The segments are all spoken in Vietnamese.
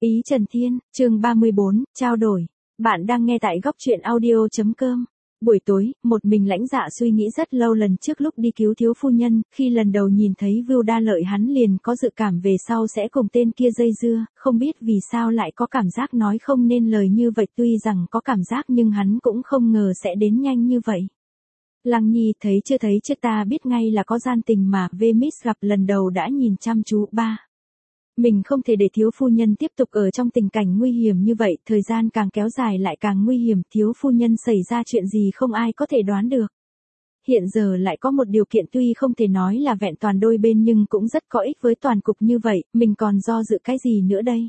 Ý Trần Thiên, chương 34, trao đổi. Bạn đang nghe tại góc truyện audio.com. Buổi tối, một mình Lãnh Dạ suy nghĩ rất lâu lần trước lúc đi cứu thiếu phu nhân, khi lần đầu nhìn thấy Vưu Đa Lợi hắn liền có dự cảm về sau sẽ cùng tên kia dây dưa, không biết vì sao lại có cảm giác nói không nên lời như vậy, tuy rằng có cảm giác nhưng hắn cũng không ngờ sẽ đến nhanh như vậy. Lăng Nhi thấy chưa ta biết ngay là có gian tình mà, Miss gặp lần đầu đã nhìn chăm chú ba. Mình không thể để thiếu phu nhân tiếp tục ở trong tình cảnh nguy hiểm như vậy, thời gian càng kéo dài lại càng nguy hiểm, thiếu phu nhân xảy ra chuyện gì không ai có thể đoán được. Hiện giờ lại có một điều kiện tuy không thể nói là vẹn toàn đôi bên nhưng cũng rất có ích với toàn cục như vậy, mình còn do dự cái gì nữa đây.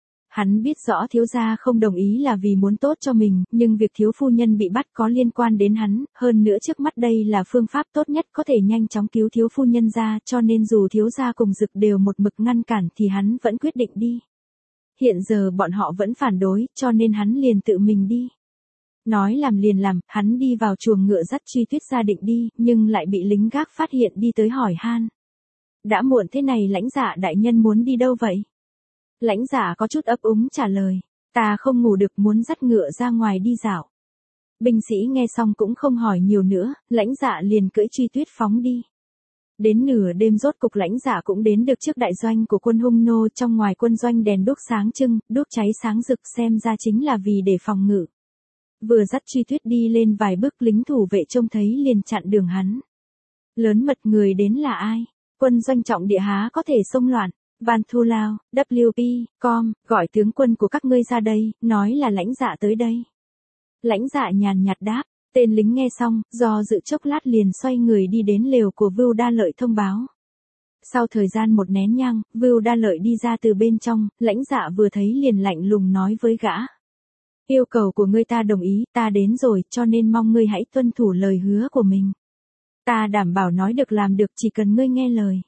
Hắn biết rõ thiếu gia không đồng ý là vì muốn tốt cho mình, nhưng việc thiếu phu nhân bị bắt có liên quan đến hắn, hơn nữa trước mắt đây là phương pháp tốt nhất có thể nhanh chóng cứu thiếu phu nhân ra, cho nên dù thiếu gia cùng Dực đều một mực ngăn cản thì hắn vẫn quyết định đi. Hiện giờ bọn họ vẫn phản đối, cho nên hắn liền tự mình đi. Nói làm liền làm, hắn đi vào chuồng ngựa dắt Truy Tuyết ra định đi, nhưng lại bị lính gác phát hiện đi tới hỏi han. Đã muộn thế này Lãnh Dạ đại nhân muốn đi đâu vậy? Lãnh Dạ có chút ấp úng trả lời, ta không ngủ được muốn dắt ngựa ra ngoài đi dạo. Binh sĩ nghe xong cũng không hỏi nhiều nữa, Lãnh Dạ liền cưỡi Truy Tuyết phóng đi. Đến nửa đêm rốt cục Lãnh Dạ cũng đến được trước đại doanh của quân Hung Nô, trong ngoài quân doanh đèn đuốc sáng trưng, đuốc cháy sáng rực xem ra chính là vì để phòng ngự. Vừa dắt Truy Tuyết đi lên vài bước lính thủ vệ trông thấy liền chặn đường hắn. Lớn mật người đến là ai? Quân doanh trọng địa há có thể xông loạn. Van Thu Lao, WP, Com, gọi tướng quân của các ngươi ra đây, nói là Lãnh Dạ tới đây. Lãnh Dạ nhàn nhạt đáp, tên lính nghe xong, do dự chốc lát liền xoay người đi đến lều của Vưu Đa Lợi thông báo. Sau thời gian một nén nhang, Vưu Đa Lợi đi ra từ bên trong, Lãnh Dạ vừa thấy liền lạnh lùng nói với gã. Yêu cầu của ngươi ta đồng ý, ta đến rồi, cho nên mong ngươi hãy tuân thủ lời hứa của mình. Ta đảm bảo nói được làm được, chỉ cần ngươi nghe lời.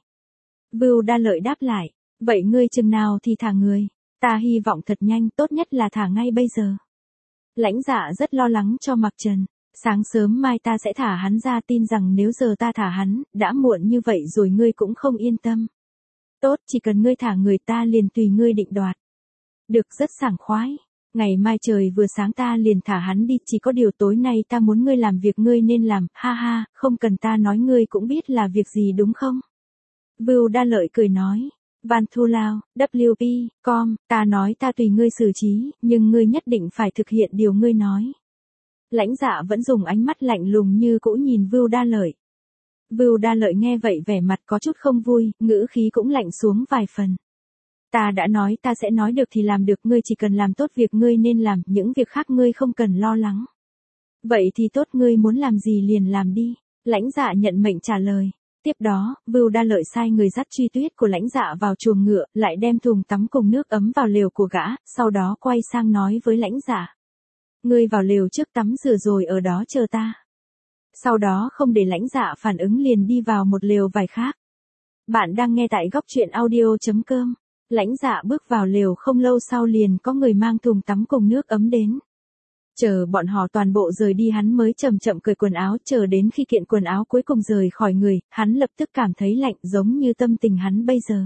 Vưu Đa Lợi đáp lại. Vậy ngươi chừng nào thì thả người? Ta hy vọng thật nhanh, tốt nhất là thả ngay bây giờ. Lãnh Dạ rất lo lắng cho Mạc Trần. Sáng sớm mai ta sẽ thả hắn ra, tin rằng nếu giờ ta thả hắn, đã muộn như vậy rồi ngươi cũng không yên tâm. Tốt, chỉ cần ngươi thả người ta liền tùy ngươi định đoạt. Được, rất sảng khoái. Ngày mai trời vừa sáng ta liền thả hắn đi, chỉ có điều tối nay ta muốn ngươi làm việc ngươi nên làm, ha ha, không cần ta nói ngươi cũng biết là việc gì đúng không? Vưu Đa Lợi cười nói. Van Thu Lao, WP, Com, ta nói ta tùy ngươi xử trí, nhưng ngươi nhất định phải thực hiện điều ngươi nói. Lãnh Dạ vẫn dùng ánh mắt lạnh lùng như cũ nhìn Vưu Đa Lợi. Vưu Đa Lợi nghe vậy vẻ mặt có chút không vui, ngữ khí cũng lạnh xuống vài phần. Ta đã nói ta sẽ nói được thì làm được, ngươi chỉ cần làm tốt việc ngươi nên làm, những việc khác ngươi không cần lo lắng. Vậy thì tốt, ngươi muốn làm gì liền làm đi. Lãnh Dạ nhận mệnh trả lời. Tiếp đó, Vưu Đa Lợi sai người dắt Truy Tuyết của Lãnh Dạ vào chuồng ngựa, lại đem thùng tắm cùng nước ấm vào lều của gã, sau đó quay sang nói với Lãnh Dạ. Ngươi vào lều trước tắm rửa rồi ở đó chờ ta. Sau đó không để Lãnh Dạ phản ứng liền đi vào một lều vải khác. Bạn đang nghe tại góc truyện audio.com. Lãnh Dạ bước vào lều không lâu sau liền có người mang thùng tắm cùng nước ấm đến. Chờ bọn họ toàn bộ rời đi hắn mới chậm chậm cởi quần áo, chờ đến khi kiện quần áo cuối cùng rời khỏi người, hắn lập tức cảm thấy lạnh giống như tâm tình hắn bây giờ.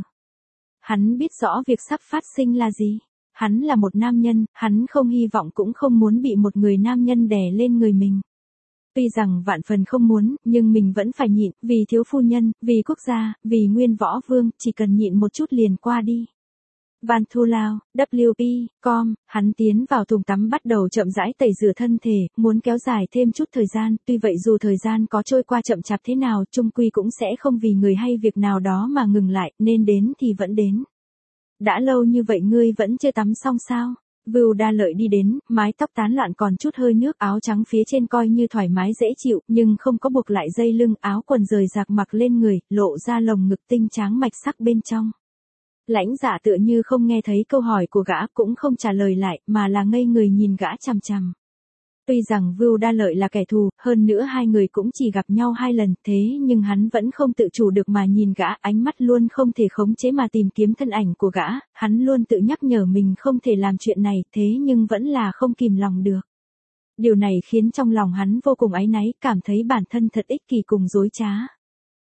Hắn biết rõ việc sắp phát sinh là gì. Hắn là một nam nhân, hắn không hy vọng cũng không muốn bị một người nam nhân đè lên người mình. Tuy rằng vạn phần không muốn, nhưng mình vẫn phải nhịn, vì thiếu phu nhân, vì quốc gia, vì Nguyên Võ Vương, chỉ cần nhịn một chút liền qua đi. Van Thu Lao, WP, Com, hắn tiến vào thùng tắm bắt đầu chậm rãi tẩy rửa thân thể, muốn kéo dài thêm chút thời gian, tuy vậy dù thời gian có trôi qua chậm chạp thế nào, chung quy cũng sẽ không vì người hay việc nào đó mà ngừng lại, nên đến thì vẫn đến. Đã lâu như vậy ngươi vẫn chưa tắm xong sao? Vưu Đa Lợi đi đến, mái tóc tán loạn còn chút hơi nước, áo trắng phía trên coi như thoải mái dễ chịu, nhưng không có buộc lại dây lưng, áo quần rời rạc mặc lên người, lộ ra lồng ngực tinh tráng mạch sắc bên trong. Lãnh Dạ tựa như không nghe thấy câu hỏi của gã, cũng không trả lời lại, mà là ngây người nhìn gã chằm chằm. Tuy rằng Vưu Đa Lợi là kẻ thù, hơn nữa hai người cũng chỉ gặp nhau 2 lần, thế nhưng hắn vẫn không tự chủ được mà nhìn gã, ánh mắt luôn không thể khống chế mà tìm kiếm thân ảnh của gã, hắn luôn tự nhắc nhở mình không thể làm chuyện này, thế nhưng vẫn là không kìm lòng được. Điều này khiến trong lòng hắn vô cùng áy náy, cảm thấy bản thân thật ích kỷ cùng dối trá.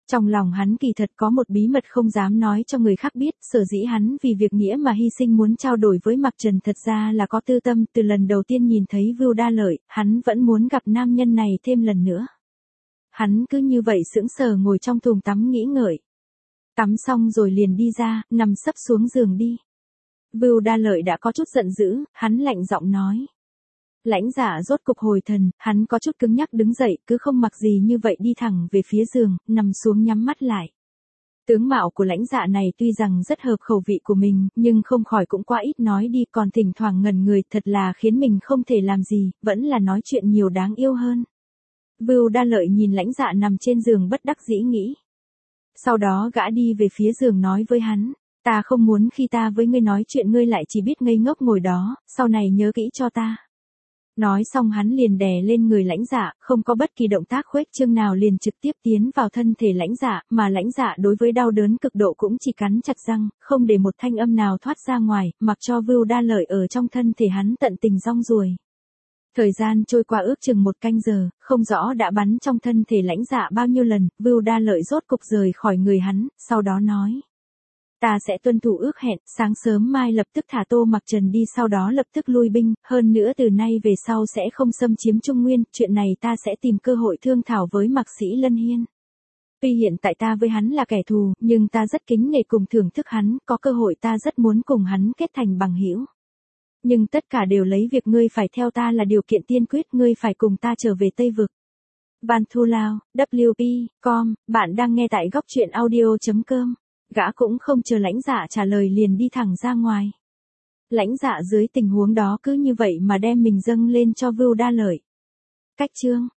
Trong lòng hắn kỳ thật có một bí mật không dám nói cho người khác biết, sở dĩ hắn vì việc nghĩa mà hy sinh muốn trao đổi với Mạc Trần thật ra là có tư tâm, từ lần đầu tiên nhìn thấy Vưu Đa Lợi, hắn vẫn muốn gặp nam nhân này thêm lần nữa. Hắn cứ như vậy sững sờ ngồi trong thùng tắm nghĩ ngợi. Tắm xong rồi liền đi ra, nằm sấp xuống giường đi. Vưu Đa Lợi đã có chút giận dữ, hắn lạnh giọng nói. Lãnh Dạ rốt cục hồi thần, hắn có chút cứng nhắc đứng dậy, cứ không mặc gì như vậy đi thẳng về phía giường, nằm xuống nhắm mắt lại. Tướng mạo của Lãnh Dạ này tuy rằng rất hợp khẩu vị của mình, nhưng không khỏi cũng quá ít nói đi, còn thỉnh thoảng ngẩn người, thật là khiến mình không thể làm gì, vẫn là nói chuyện nhiều đáng yêu hơn. Vưu Đa Lợi nhìn Lãnh Dạ nằm trên giường bất đắc dĩ nghĩ. Sau đó gã đi về phía giường nói với hắn, ta không muốn khi ta với ngươi nói chuyện ngươi lại chỉ biết ngây ngốc ngồi đó, sau này nhớ kỹ cho ta. Nói xong hắn liền đè lên người Lãnh Dạ, không có bất kỳ động tác khuếch trương nào liền trực tiếp tiến vào thân thể Lãnh Dạ, mà Lãnh Dạ đối với đau đớn cực độ cũng chỉ cắn chặt răng, không để một thanh âm nào thoát ra ngoài, mặc cho Vưu Đa Lợi ở trong thân thể hắn tận tình rong ruổi. Thời gian trôi qua ước chừng 1 canh giờ, không rõ đã bắn trong thân thể Lãnh Dạ bao nhiêu lần, Vưu Đa Lợi rốt cục rời khỏi người hắn, sau đó nói. Ta sẽ tuân thủ ước hẹn, sáng sớm mai lập tức thả Tô Mặc Trần đi, sau đó lập tức lui binh, hơn nữa từ nay về sau sẽ không xâm chiếm Trung Nguyên, chuyện này ta sẽ tìm cơ hội thương thảo với Mạc Sĩ Lân Hiên. Tuy hiện tại ta với hắn là kẻ thù, nhưng ta rất kính nể cùng thưởng thức hắn, có cơ hội ta rất muốn cùng hắn kết thành bằng hữu. Nhưng tất cả đều lấy việc ngươi phải theo ta là điều kiện tiên quyết, ngươi phải cùng ta trở về Tây Vực. Van Thu Lao, WP.com, bạn đang nghe tại góc truyện audio.com. Gã cũng không chờ Lãnh Dạ trả lời liền đi thẳng ra ngoài. Lãnh Dạ dưới tình huống đó cứ như vậy mà đem mình dâng lên cho Vưu Đa Lợi. Cách chương